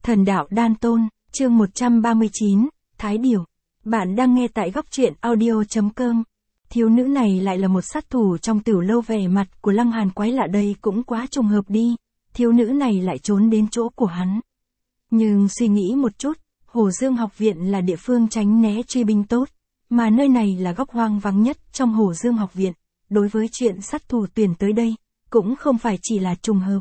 Thần đạo đan tôn, chương 139, Thái Điểu. Bạn đang nghe tại góc truyện audio.com. Thiếu nữ này lại là một sát thủ trong tiểu lâu, vẻ mặt của Lăng Hàn quái lạ, đây cũng quá trùng hợp đi. Thiếu nữ này lại trốn đến chỗ của hắn. Nhưng suy nghĩ một chút, Hồ Dương học viện là địa phương tránh né truy binh tốt, mà nơi này là góc hoang vắng nhất trong Hồ Dương học viện. Đối với chuyện sát thủ tuyển tới đây, cũng không phải chỉ là trùng hợp.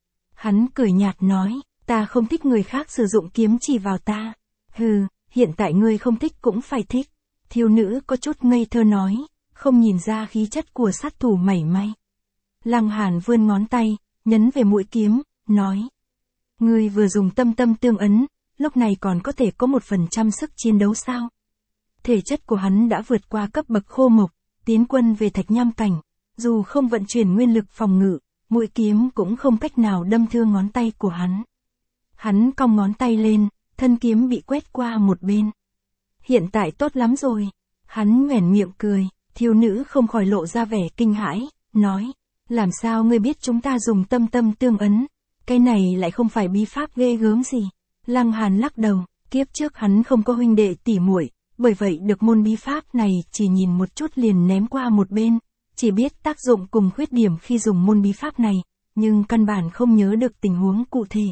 Hắn cười nhạt nói, ta không thích người khác sử dụng kiếm chỉ vào ta. Hừ, hiện tại ngươi không thích cũng phải thích. Thiếu nữ có chút ngây thơ nói, không nhìn ra khí chất của sát thủ mảy may. Lăng Hàn vươn ngón tay, nhấn về mũi kiếm, nói. Ngươi vừa dùng tâm tương ấn, lúc này còn có thể có 1% sức chiến đấu sao? Thể chất của hắn đã vượt qua cấp bậc khô mộc, tiến quân về thạch nham cảnh. Dù không vận chuyển nguyên lực phòng ngự, mũi kiếm cũng không cách nào đâm thương ngón tay của hắn. Hắn cong ngón tay lên, thân kiếm bị quét qua một bên. Hiện tại tốt lắm rồi. Hắn nhoẻn miệng cười, thiếu nữ không khỏi lộ ra vẻ kinh hãi, nói. Làm sao ngươi biết chúng ta dùng tâm tương ấn? Cái này lại không phải bí pháp ghê gớm gì. Lăng Hàn lắc đầu, kiếp trước hắn không có huynh đệ tỉ muội, bởi vậy được môn bí pháp này chỉ nhìn một chút liền ném qua một bên. Chỉ biết tác dụng cùng khuyết điểm khi dùng môn bí pháp này, nhưng căn bản không nhớ được tình huống cụ thể.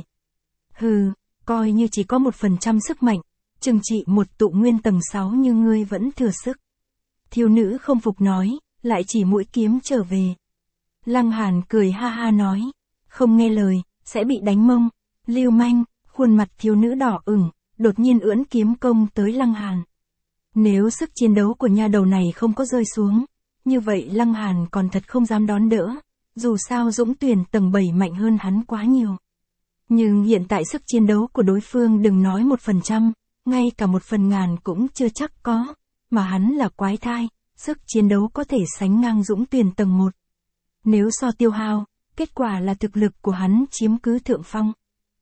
Hừ, coi như chỉ có 1% sức mạnh, chừng trị một tụ nguyên tầng 6 nhưng ngươi vẫn thừa sức. Thiếu nữ không phục nói, lại chỉ mũi kiếm trở về. Lăng Hàn cười ha ha nói, không nghe lời, sẽ bị đánh mông. Lưu manh, khuôn mặt thiếu nữ đỏ ửng, đột nhiên ưỡn kiếm công tới Lăng Hàn. Nếu sức chiến đấu của nha đầu này không có rơi xuống, như vậy Lăng Hàn còn thật không dám đón đỡ, dù sao Dũng Tuyển tầng 7 mạnh hơn hắn quá nhiều. Nhưng hiện tại sức chiến đấu của đối phương đừng nói 1%, ngay cả 1/1000 cũng chưa chắc có, mà hắn là quái thai, sức chiến đấu có thể sánh ngang Dũng Tuyển tầng 1. Nếu so tiêu hao, kết quả là thực lực của hắn chiếm cứ thượng phong.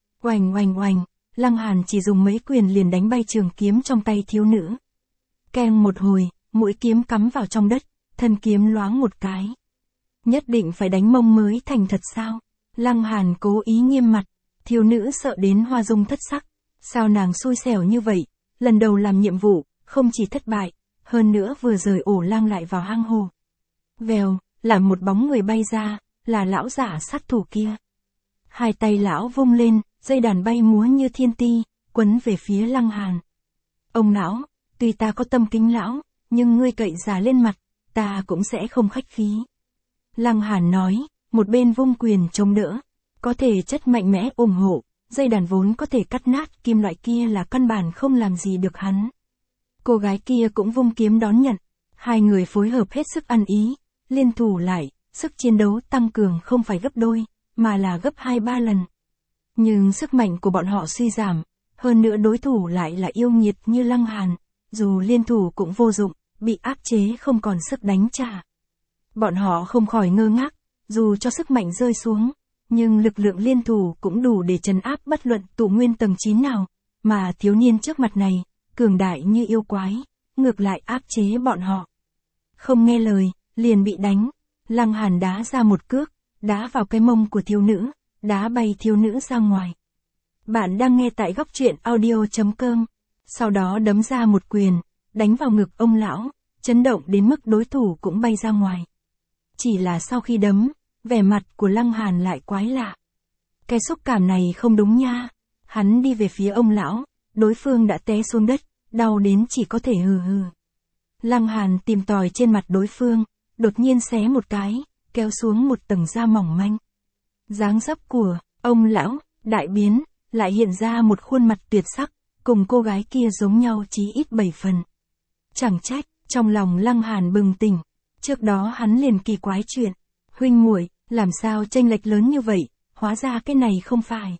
Oành, Lăng Hàn chỉ dùng mấy quyền liền đánh bay trường kiếm trong tay thiếu nữ. Keng một hồi, mũi kiếm cắm vào trong đất, thân kiếm loáng một cái. Nhất định phải đánh mông mới thành thật sao? Lăng Hàn cố ý nghiêm mặt, thiếu nữ sợ đến hoa dung thất sắc. Sao nàng xui xẻo như vậy, lần đầu làm nhiệm vụ, không chỉ thất bại, hơn nữa vừa rời ổ lang lại vào hang hồ. Vèo, là một bóng người bay ra, là lão giả sát thủ kia. Hai tay lão vung lên, dây đàn bay múa như thiên ti, quấn về phía Lăng Hàn. Ông lão, tuy ta có tâm kính lão, nhưng ngươi cậy già lên mặt, ta cũng sẽ không khách khí. Lăng Hàn nói, một bên vung quyền chống đỡ, có thể chất mạnh mẽ ủng hộ, dây đàn vốn có thể cắt nát kim loại kia là căn bản không làm gì được hắn. Cô gái kia cũng vung kiếm đón nhận, hai người phối hợp hết sức ăn ý, liên thủ lại, sức chiến đấu tăng cường không phải gấp đôi, mà là gấp 2-3 lần. Nhưng sức mạnh của bọn họ suy giảm, hơn nữa đối thủ lại là yêu nghiệt như Lăng Hàn, dù liên thủ cũng vô dụng, bị áp chế không còn sức đánh trả. Bọn họ không khỏi ngơ ngác, dù cho sức mạnh rơi xuống, nhưng lực lượng liên thủ cũng đủ để trấn áp bất luận tụ nguyên tầng 9 nào, mà thiếu niên trước mặt này, cường đại như yêu quái, ngược lại áp chế bọn họ. Không nghe lời, liền bị đánh. Lăng Hàn đá ra một cước, đá vào cái mông của thiếu nữ, đá bay thiếu nữ ra ngoài. Bạn đang nghe tại góc truyện audio.com. Sau đó đấm ra một quyền, đánh vào ngực ông lão, chấn động đến mức đối thủ cũng bay ra ngoài. Chỉ là sau khi đấm, vẻ mặt của Lăng Hàn lại quái lạ. Cái xúc cảm này không đúng nha. Hắn đi về phía ông lão, đối phương đã té xuống đất, đau đến chỉ có thể hừ hừ. Lăng Hàn tìm tòi trên mặt đối phương, đột nhiên xé một cái, kéo xuống một tầng da mỏng manh. Dáng dấp của ông lão đại biến, lại hiện ra một khuôn mặt tuyệt sắc, cùng cô gái kia giống nhau chí ít 7 phần. Chẳng trách, trong lòng Lăng Hàn bừng tỉnh, trước đó hắn liền kỳ quái chuyện, huynh muội, làm sao chênh lệch lớn như vậy, hóa ra cái này không phải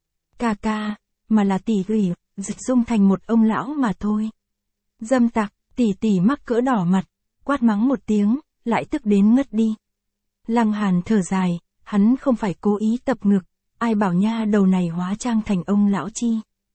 ca, mà là tỷ ủy, dịch dung thành một ông lão mà thôi. Dâm tặc, tỷ mắc cỡ đỏ mặt, quát mắng một tiếng, lại tức đến ngất đi. Lăng Hàn thở dài, hắn không phải cố ý tập ngực, ai bảo nha đầu này hóa trang thành ông lão chi.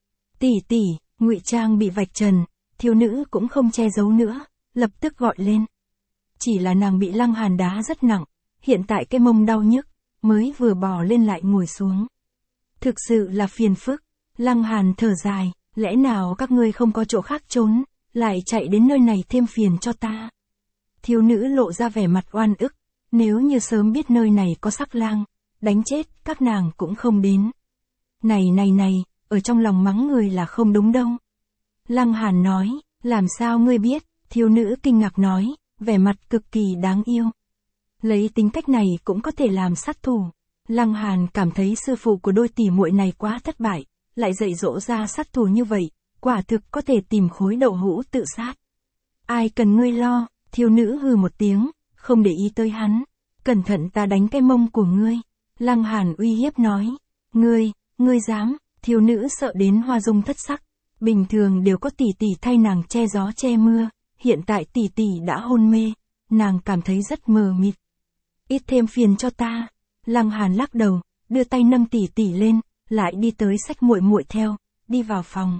Tỷ, ngụy trang bị vạch trần, thiếu nữ cũng không che giấu nữa, lập tức gọi lên. Chỉ là nàng bị Lăng Hàn đá rất nặng, hiện tại cái mông đau nhức, mới vừa bò lên lại ngồi xuống. Thực sự là phiền phức, Lăng Hàn thở dài, lẽ nào các ngươi không có chỗ khác trốn, lại chạy đến nơi này thêm phiền cho ta. Thiếu nữ lộ ra vẻ mặt oan ức, nếu như sớm biết nơi này có sắc lang, đánh chết các nàng cũng không đến. Này, ở trong lòng mắng người là không đúng đâu. Lăng Hàn nói, làm sao ngươi biết, thiếu nữ kinh ngạc nói, vẻ mặt cực kỳ đáng yêu. Lấy tính cách này cũng có thể làm sát thủ. Lăng Hàn cảm thấy sư phụ của đôi tỷ muội này quá thất bại, lại dạy dỗ ra sát thủ như vậy, quả thực có thể tìm khối đậu hũ tự sát. Ai cần ngươi lo, thiếu nữ hừ một tiếng, không để ý tới hắn. Cẩn thận ta đánh cái mông của ngươi. Lăng Hàn uy hiếp nói, ngươi dám, thiếu nữ sợ đến hoa dung thất sắc. Bình thường đều có tỷ tỷ thay nàng che gió che mưa, hiện tại tỷ tỷ đã hôn mê, nàng cảm thấy rất mờ mịt. Ít thêm phiền cho ta. Lăng Hàn lắc đầu, đưa tay nâng tỷ tỷ lên, lại đi tới xách muội muội theo, đi vào phòng.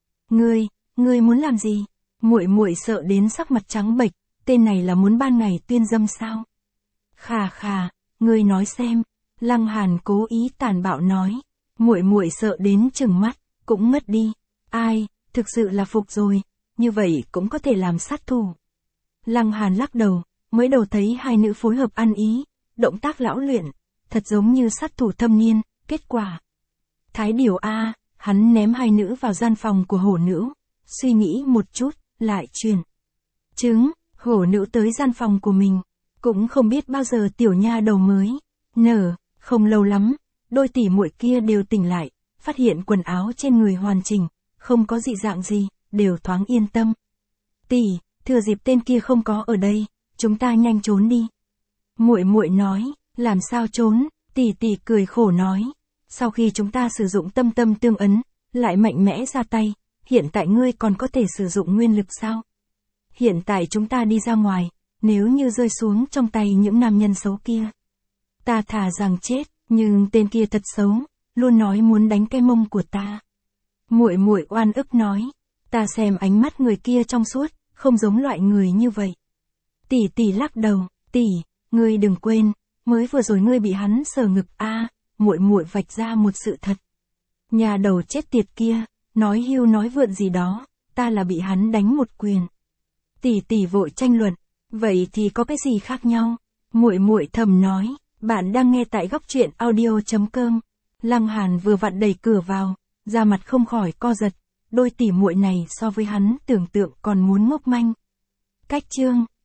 Ngươi muốn làm gì? Muội muội sợ đến sắc mặt trắng bệch, tên này là muốn ban ngày tuyên dâm sao? Khà, ngươi nói xem. Lăng Hàn cố ý tàn bạo nói, muội muội sợ đến trừng mắt, cũng ngất đi. Ai, thực sự là phục rồi, như vậy cũng có thể làm sát thủ. Lăng Hàn lắc đầu, mới đầu thấy hai nữ phối hợp ăn ý, động tác lão luyện, thật giống như sát thủ thâm niên, kết quả. Thái điều a, hắn ném hai nữ vào gian phòng của hổ nữ, suy nghĩ một chút, lại truyền. Hổ nữ tới gian phòng của mình, cũng không biết bao giờ tiểu nha đầu mới nở, không lâu lắm, đôi tỷ muội kia đều tỉnh lại, phát hiện quần áo trên người hoàn chỉnh, không có dị dạng gì, đều thoáng yên tâm. Tỷ, thừa dịp tên kia không có ở đây, chúng ta nhanh trốn đi. Muội muội nói, làm sao trốn? Tỷ tỷ cười khổ nói, sau khi chúng ta sử dụng tâm tâm tương ấn, lại mạnh mẽ ra tay, hiện tại ngươi còn có thể sử dụng nguyên lực sao? Hiện tại chúng ta đi ra ngoài, nếu như rơi xuống trong tay những nam nhân xấu kia, ta thà rằng chết, nhưng tên kia thật xấu, luôn nói muốn đánh cái mông của ta. Muội muội oan ức nói, ta xem ánh mắt người kia trong suốt, không giống loại người như vậy. Tỷ tỷ lắc đầu, tỷ, ngươi đừng quên, mới vừa rồi ngươi bị hắn sờ ngực a, muội muội vạch ra một sự thật. Nhà đầu chết tiệt kia, nói hưu nói vượn gì đó, ta là bị hắn đánh một quyền. Tỷ tỷ vội tranh luận, vậy thì có cái gì khác nhau? Muội muội thầm nói, bạn đang nghe tại góc truyện audio.com. Lăng Hàn vừa vặn đẩy cửa vào, da mặt không khỏi co giật, đôi tỷ muội này so với hắn tưởng tượng còn muốn ngốc manh. Cách chương